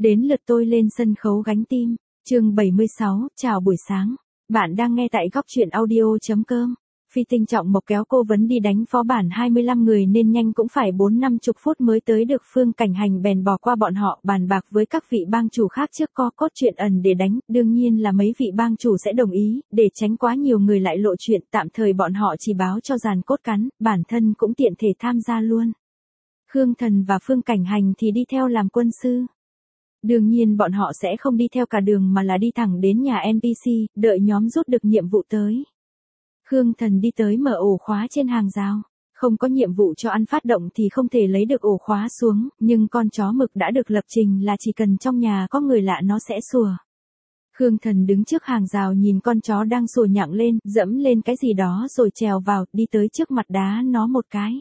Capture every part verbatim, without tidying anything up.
Đến lượt tôi lên sân khấu gánh tim. Chương bảy mươi sáu, chào buổi sáng. Bạn đang nghe tại góc truyện audio chấm com. Phi Tinh Trọng Mộc kéo cô vấn đi đánh phó bản hai mươi lăm người nên nhanh cũng phải bốn năm chục phút mới tới được. Phương Cảnh Hành bèn bỏ qua bọn họ bàn bạc với các vị bang chủ khác trước có cốt truyện ẩn để đánh. Đương nhiên là mấy vị bang chủ sẽ đồng ý, để tránh quá nhiều người lại lộ chuyện. Tạm thời bọn họ chỉ báo cho dàn cốt cắn, bản thân cũng tiện thể tham gia luôn. Khương Thần và Phương Cảnh Hành thì đi theo làm quân sư. Đương nhiên bọn họ sẽ không đi theo cả đường mà là đi thẳng đến nhà en pê xê, đợi nhóm rút được nhiệm vụ tới. Khương Thần đi tới mở ổ khóa trên hàng rào. Không có nhiệm vụ cho ăn phát động thì không thể lấy được ổ khóa xuống, nhưng con chó mực đã được lập trình là chỉ cần trong nhà có người lạ nó sẽ sủa. Khương Thần đứng trước hàng rào nhìn con chó đang sủa nhặng lên, dẫm lên cái gì đó rồi trèo vào, đi tới trước mặt đá nó một cái.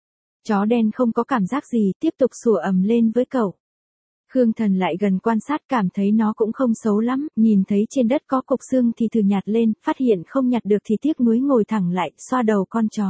Chó đen không có cảm giác gì, tiếp tục sủa ầm lên với cậu. Khương Thần lại gần quan sát cảm thấy nó cũng không xấu lắm, nhìn thấy trên đất có cục xương thì thử nhặt lên, phát hiện không nhặt được thì tiếc nuối ngồi thẳng lại, xoa đầu con chó.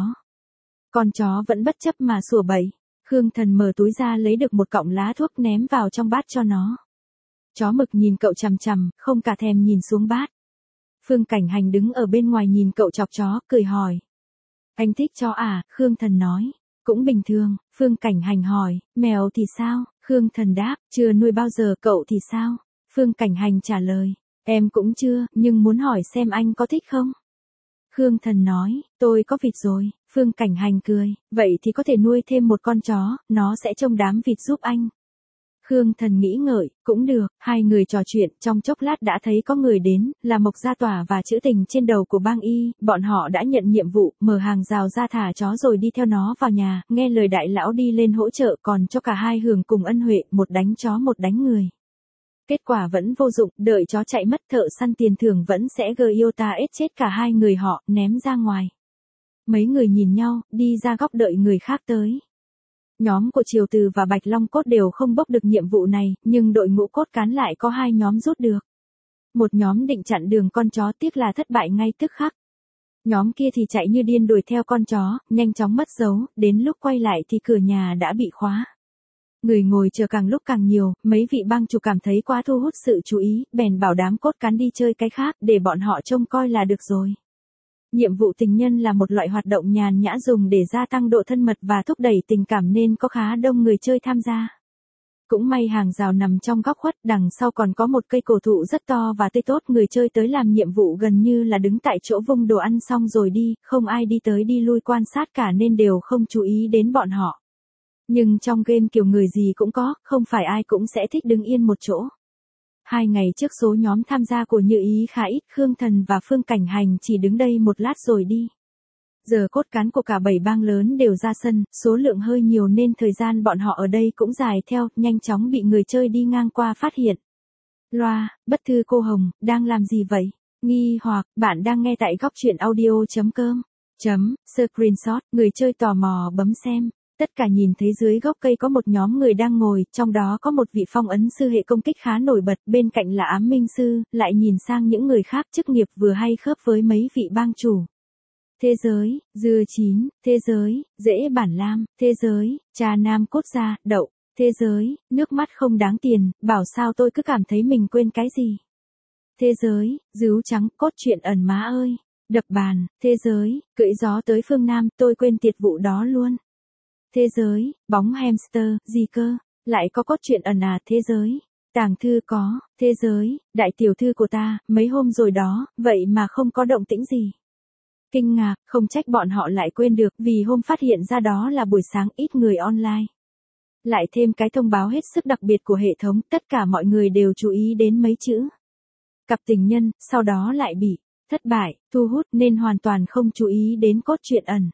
Con chó vẫn bất chấp mà sủa bậy. Khương Thần mở túi ra lấy được một cọng lá thuốc ném vào trong bát cho nó. Chó mực nhìn cậu chằm chằm, không cả thèm nhìn xuống bát. Phương Cảnh Hành đứng ở bên ngoài nhìn cậu chọc chó, cười hỏi. Anh thích chó à? Khương Thần nói. Cũng bình thường. Phương Cảnh Hành hỏi, mèo thì sao? Khương Thần đáp, chưa nuôi bao giờ. Cậu thì sao? Phương Cảnh Hành trả lời, em cũng chưa, nhưng muốn hỏi xem anh có thích không? Khương Thần nói, tôi có vịt rồi. Phương Cảnh Hành cười, vậy thì có thể nuôi thêm một con chó, nó sẽ trông đám vịt giúp anh. Khương Thần nghĩ ngợi, cũng được. Hai người trò chuyện, trong chốc lát đã thấy có người đến, là Mộc Gia Tỏa và chữ tình trên đầu của bang Y. Bọn họ đã nhận nhiệm vụ, mở hàng rào ra thả chó rồi đi theo nó vào nhà, nghe lời đại lão đi lên hỗ trợ, còn cho cả hai hưởng cùng ân huệ, một đánh chó một đánh người. Kết quả vẫn vô dụng, đợi chó chạy mất thợ săn tiền thưởng vẫn sẽ gờ yêu ta ết chết cả hai người họ, ném ra ngoài. Mấy người nhìn nhau, đi ra góc đợi người khác tới. Nhóm của Triều Từ và Bạch Long Cốt đều không bốc được nhiệm vụ này, nhưng đội ngũ cốt cán lại có hai nhóm rút được. Một nhóm định chặn đường con chó, tiếc là thất bại ngay tức khắc. Nhóm kia thì chạy như điên đuổi theo con chó, nhanh chóng mất dấu, đến lúc quay lại thì cửa nhà đã bị khóa. Người ngồi chờ càng lúc càng nhiều, mấy vị bang chủ cảm thấy quá thu hút sự chú ý, bèn bảo đám cốt cán đi chơi cái khác, để bọn họ trông coi là được rồi. Nhiệm vụ tình nhân là một loại hoạt động nhàn nhã dùng để gia tăng độ thân mật và thúc đẩy tình cảm nên có khá đông người chơi tham gia. Cũng may hàng rào nằm trong góc khuất, đằng sau còn có một cây cổ thụ rất to và tươi tốt, người chơi tới làm nhiệm vụ gần như là đứng tại chỗ vung đồ ăn xong rồi đi, không ai đi tới đi lui quan sát cả nên đều không chú ý đến bọn họ. Nhưng trong game kiểu người gì cũng có, không phải ai cũng sẽ thích đứng yên một chỗ. Hai ngày trước số nhóm tham gia của Như Ý khá ít, Khương Thần và Phương Cảnh Hành chỉ đứng đây một lát rồi đi. Giờ cốt cán của cả bảy bang lớn đều ra sân, số lượng hơi nhiều nên thời gian bọn họ ở đây cũng dài theo, nhanh chóng bị người chơi đi ngang qua phát hiện. Loa, bất thư cô Hồng, đang làm gì vậy? Nghi hoặc, bạn đang nghe tại góc truyện audio chấm com. Chấm, screenshot, người chơi tò mò bấm xem. Tất cả nhìn thấy dưới gốc cây có một nhóm người đang ngồi, trong đó có một vị phong ấn sư hệ công kích khá nổi bật, bên cạnh là ám minh sư, lại nhìn sang những người khác chức nghiệp vừa hay khớp với mấy vị bang chủ. Thế giới, dưa chín, thế giới, dễ bản lam, thế giới, trà nam cốt gia, đậu, thế giới, nước mắt không đáng tiền, bảo sao tôi cứ cảm thấy mình quên cái gì. Thế giới, dứu trắng, cốt truyện ẩn má ơi, đập bàn, thế giới, cưỡi gió tới phương Nam, tôi quên tiệt vụ đó luôn. Thế giới, bóng hamster, gì cơ, lại có cốt truyện ẩn à. Thế giới, tàng thư có, thế giới, đại tiểu thư của ta, mấy hôm rồi đó, vậy mà không có động tĩnh gì. Kinh ngạc, không trách bọn họ lại quên được, vì hôm phát hiện ra đó là buổi sáng ít người online. Lại thêm cái thông báo hết sức đặc biệt của hệ thống, tất cả mọi người đều chú ý đến mấy chữ. Cặp tình nhân, sau đó lại bị thất bại, thu hút nên hoàn toàn không chú ý đến cốt truyện ẩn.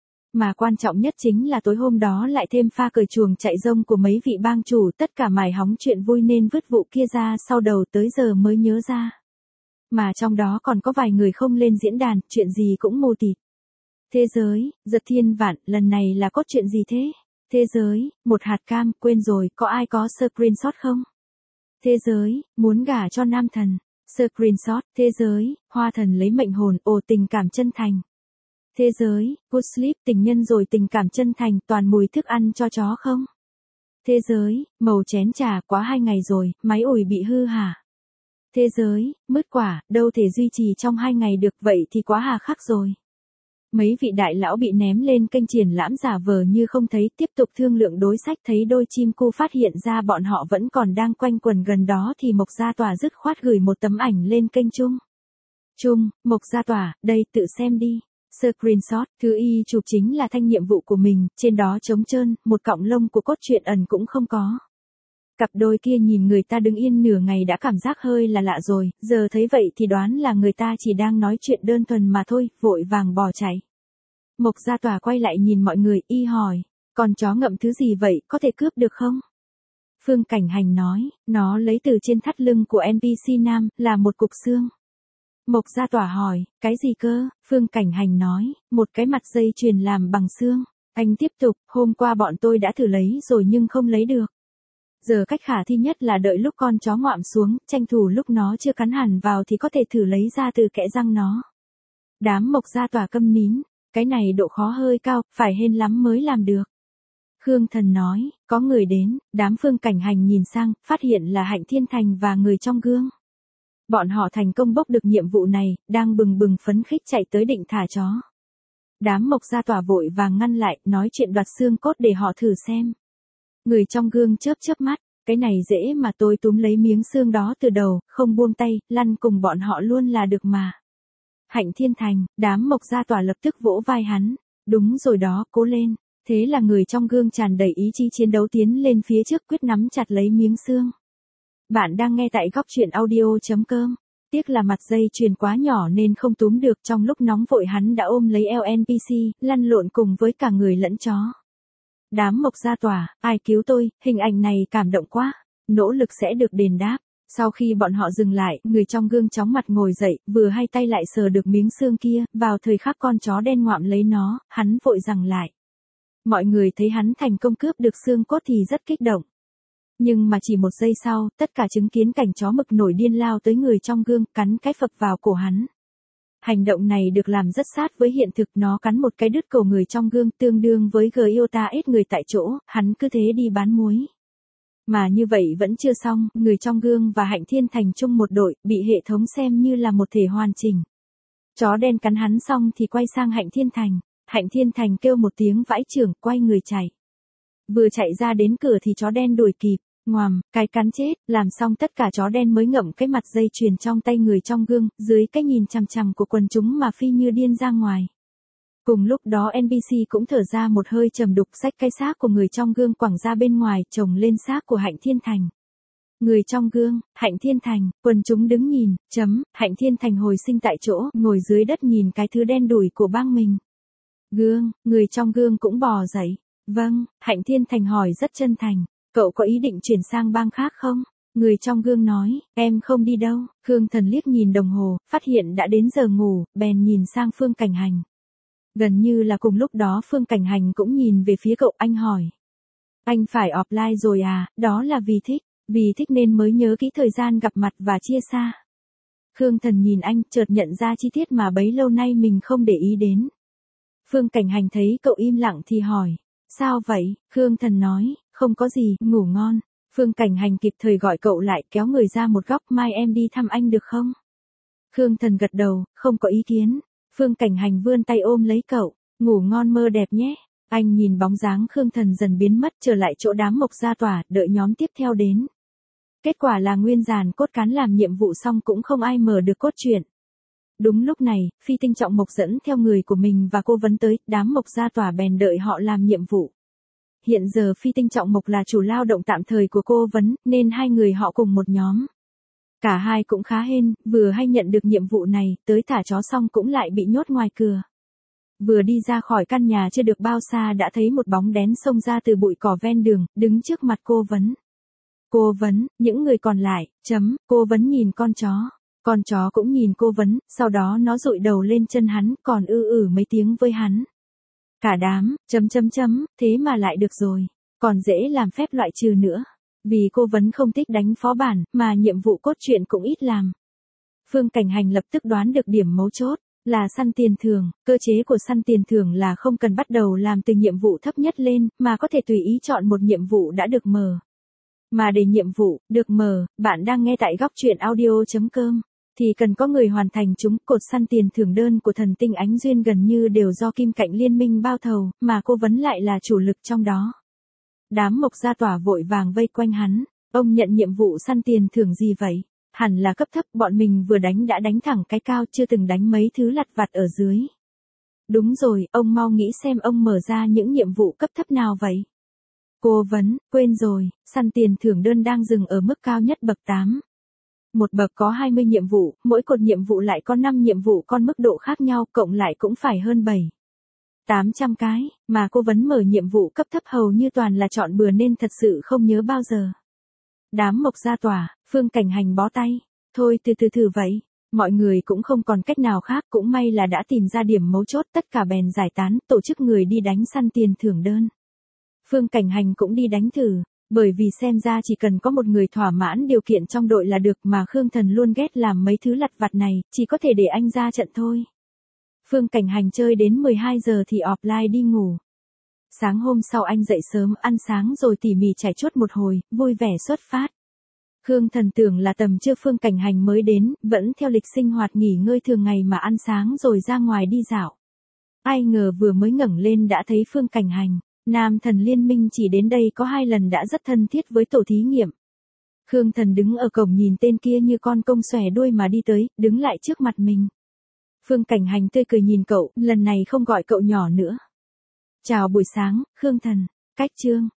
Mà quan trọng nhất chính là tối hôm đó lại thêm pha cởi chuồng chạy rông của mấy vị bang chủ, tất cả mải hóng chuyện vui nên vứt vụ kia ra sau đầu tới giờ mới nhớ ra. Mà trong đó còn có vài người không lên diễn đàn, chuyện gì cũng mù tịt. Thế giới, giật thiên vạn, lần này là cốt truyện gì thế? Thế giới, một hạt cam, quên rồi, có ai có screenshot không? Thế giới, muốn gả cho nam thần. Screenshot, thế giới, hoa thần lấy mệnh hồn, ồ tình cảm chân thành. Thế giới, good sleep, tình nhân rồi tình cảm chân thành, toàn mùi thức ăn cho chó không? Thế giới, màu chén trà, quá hai ngày rồi, máy ủi bị hư hả? Thế giới, mứt quả, đâu thể duy trì trong hai ngày được, vậy thì quá hà khắc rồi. Mấy vị đại lão bị ném lên kênh triển lãm giả vờ như không thấy, tiếp tục thương lượng đối sách, thấy đôi chim cu phát hiện ra bọn họ vẫn còn đang quanh quần gần đó thì Mộc Gia Tòa dứt khoát gửi một tấm ảnh lên kênh chung. Chung, Mộc Gia Tòa, đây, tự xem đi. Screenshot, thứ y chụp chính là thanh nhiệm vụ của mình, trên đó trống trơn, một cọng lông của cốt truyện ẩn cũng không có. Cặp đôi kia nhìn người ta đứng yên nửa ngày đã cảm giác hơi là lạ rồi, giờ thấy vậy thì đoán là người ta chỉ đang nói chuyện đơn thuần mà thôi, vội vàng bỏ chạy. Mộc Gia Tòa quay lại nhìn mọi người, y hỏi, con chó ngậm thứ gì vậy, có thể cướp được không? Phương Cảnh Hành nói, nó lấy từ trên thắt lưng của en pê xê nam, là một cục xương. Mộc Gia Tòa hỏi, cái gì cơ? Phương Cảnh Hành nói, một cái mặt dây chuyền làm bằng xương. Anh tiếp tục, hôm qua bọn tôi đã thử lấy rồi nhưng không lấy được. Giờ cách khả thi nhất là đợi lúc con chó ngoạm xuống, tranh thủ lúc nó chưa cắn hẳn vào thì có thể thử lấy ra từ kẽ răng nó. Đám Mộc Gia Tòa câm nín, cái này độ khó hơi cao, phải hên lắm mới làm được. Khương Thần nói, có người đến, đám Phương Cảnh Hành nhìn sang, phát hiện là Hạnh Thiên Thành và người trong gương. Bọn họ thành công bốc được nhiệm vụ này, đang bừng bừng phấn khích chạy tới định thả chó. Đám Mộc Gia Tòa vội vàng ngăn lại, nói chuyện đoạt xương cốt để họ thử xem. Người trong gương chớp chớp mắt, cái này dễ mà, tôi túm lấy miếng xương đó từ đầu, không buông tay, lăn cùng bọn họ luôn là được mà. Hạnh Thiên Thành, đám Mộc Gia Tòa lập tức vỗ vai hắn, đúng rồi đó, cố lên. Thế là người trong gương tràn đầy ý chí chiến đấu tiến lên phía trước, quyết nắm chặt lấy miếng xương. Bạn đang nghe tại góc truyện audio chấm com. Tiếc là mặt dây chuyền quá nhỏ nên không túm được, trong lúc nóng vội hắn đã ôm lấy eo en pê xê, lăn lộn cùng với cả người lẫn chó. Đám Mộc Gia Tòa, ai cứu tôi, hình ảnh này cảm động quá, nỗ lực sẽ được đền đáp. Sau khi bọn họ dừng lại, người trong gương chóng mặt ngồi dậy, vừa hay tay lại sờ được miếng xương kia, vào thời khắc con chó đen ngoạm lấy nó, hắn vội giằng lại. Mọi người thấy hắn thành công cướp được xương cốt thì rất kích động. Nhưng mà chỉ một giây sau, tất cả chứng kiến cảnh chó mực nổi điên lao tới người trong gương, cắn cái phập vào cổ hắn. Hành động này được làm rất sát với hiện thực, nó cắn một cái đứt cổ người trong gương, tương đương với Giota ết người tại chỗ, hắn cứ thế đi bán muối. Mà như vậy vẫn chưa xong, người trong gương và Hạnh Thiên Thành chung một đội, bị hệ thống xem như là một thể hoàn chỉnh. Chó đen cắn hắn xong thì quay sang Hạnh Thiên Thành. Hạnh Thiên Thành kêu một tiếng vãi chưởng, quay người chạy. Vừa chạy ra đến cửa thì chó đen đuổi kịp, ngoàm, cái cắn chết, làm xong tất cả chó đen mới ngậm cái mặt dây chuyền trong tay người trong gương, dưới cái nhìn chằm chằm của quần chúng mà phi như điên ra ngoài. Cùng lúc đó en pê xê cũng thở ra một hơi trầm đục, xách cái xác của người trong gương quẳng ra bên ngoài, chồng lên xác của Hạnh Thiên Thành. Người trong gương, Hạnh Thiên Thành, quần chúng đứng nhìn, chấm, Hạnh Thiên Thành hồi sinh tại chỗ, ngồi dưới đất nhìn cái thứ đen đủi của bang mình. Gương, người trong gương cũng bò dậy. Vâng, Hạnh Thiên Thành hỏi rất chân thành, cậu có ý định chuyển sang bang khác không? Người trong gương nói, em không đi đâu. Khương Thần liếc nhìn đồng hồ, phát hiện đã đến giờ ngủ, bèn nhìn sang Phương Cảnh Hành. Gần như là cùng lúc đó Phương Cảnh Hành cũng nhìn về phía cậu, anh hỏi. Anh phải offline rồi à, đó là vì thích, vì thích nên mới nhớ kỹ thời gian gặp mặt và chia xa. Khương Thần nhìn anh, chợt nhận ra chi tiết mà bấy lâu nay mình không để ý đến. Phương Cảnh Hành thấy cậu im lặng thì hỏi, sao vậy? Khương Thần nói, không có gì, ngủ ngon. Phương Cảnh Hành kịp thời gọi cậu lại, kéo người ra một góc, mai em đi thăm anh được không? Khương Thần gật đầu, không có ý kiến. Phương Cảnh Hành vươn tay ôm lấy cậu, ngủ ngon mơ đẹp nhé. Anh nhìn bóng dáng Khương Thần dần biến mất, trở lại chỗ đám Mộc Gia Tòa, đợi nhóm tiếp theo đến. Kết quả là nguyên dàn cốt cán làm nhiệm vụ xong cũng không ai mở được cốt truyện. Đúng lúc này, Phi Tinh Trọng Mộc dẫn theo người của mình và cô vấn tới, đám Mộc Gia Tòa bèn đợi họ làm nhiệm vụ. Hiện giờ Phi Tinh Trọng Mộc là chủ lao động tạm thời của cô vấn, nên hai người họ cùng một nhóm. Cả hai cũng khá hên, vừa hay nhận được nhiệm vụ này, tới thả chó xong cũng lại bị nhốt ngoài cửa. Vừa đi ra khỏi căn nhà chưa được bao xa đã thấy một bóng đen xông ra từ bụi cỏ ven đường, đứng trước mặt cô vấn. Cô vấn, những người còn lại, chấm, cô vấn nhìn con chó. Con chó cũng nhìn cô vấn, sau đó nó dụi đầu lên chân hắn, còn ư ử mấy tiếng với hắn. Cả đám, chấm chấm chấm, thế mà lại được rồi. Còn dễ làm phép loại trừ nữa. Vì cô vấn không thích đánh phó bản, mà nhiệm vụ cốt truyện cũng ít làm. Phương Cảnh Hành lập tức đoán được điểm mấu chốt. Là săn tiền thưởng, cơ chế của săn tiền thưởng là không cần bắt đầu làm từ nhiệm vụ thấp nhất lên, mà có thể tùy ý chọn một nhiệm vụ đã được mở. Mà để nhiệm vụ được mở, bạn đang nghe tại góc truyện audio chấm com, thì cần có người hoàn thành chúng. Cột săn tiền thưởng đơn của thần tinh Ánh Duyên gần như đều do Kim Cạnh Liên minh bao thầu, mà cô Vấn lại là chủ lực trong đó. Đám Mộc Gia Tỏa vội vàng vây quanh hắn. Ông nhận nhiệm vụ săn tiền thưởng gì vậy? Hẳn là cấp thấp, bọn mình vừa đánh đã đánh thẳng cái cao, chưa từng đánh mấy thứ lặt vặt ở dưới. Đúng rồi, ông mau nghĩ xem ông mở ra những nhiệm vụ cấp thấp nào vậy? Cô Vấn, quên rồi, săn tiền thưởng đơn đang dừng ở mức cao nhất bậc tám. Một bậc có hai mươi nhiệm vụ, mỗi cột nhiệm vụ lại có năm nhiệm vụ con mức độ khác nhau, cộng lại cũng phải hơn bảy tám trăm cái, mà cô Vấn mở nhiệm vụ cấp thấp hầu như toàn là chọn bừa nên thật sự không nhớ bao giờ. Đám Mộc Gia Tỏa, Phương Cảnh Hành bó tay. Thôi từ từ thử vậy. Mọi người cũng không còn cách nào khác, cũng may là đã tìm ra điểm mấu chốt, tất cả bèn giải tán, tổ chức người đi đánh săn tiền thưởng đơn. Phương Cảnh Hành cũng đi đánh thử, bởi vì xem ra chỉ cần có một người thỏa mãn điều kiện trong đội là được, mà Khương Thần luôn ghét làm mấy thứ lặt vặt này, chỉ có thể để anh ra trận thôi. Phương Cảnh Hành chơi đến mười hai giờ thì offline đi ngủ. Sáng hôm sau anh dậy sớm, ăn sáng rồi tỉ mỉ trải chuốt một hồi, vui vẻ xuất phát. Khương Thần tưởng là tầm trưa Phương Cảnh Hành mới đến, vẫn theo lịch sinh hoạt nghỉ ngơi thường ngày mà ăn sáng rồi ra ngoài đi dạo. Ai ngờ vừa mới ngẩng lên đã thấy Phương Cảnh Hành. Nam Thần Liên minh chỉ đến đây có hai lần đã rất thân thiết với tổ thí nghiệm. Khương Thần đứng ở cổng nhìn tên kia như con công xòe đuôi mà đi tới, đứng lại trước mặt mình. Phương Cảnh Hành tươi cười nhìn cậu, lần này không gọi cậu nhỏ nữa. Chào buổi sáng, Khương Thần. Cách chương.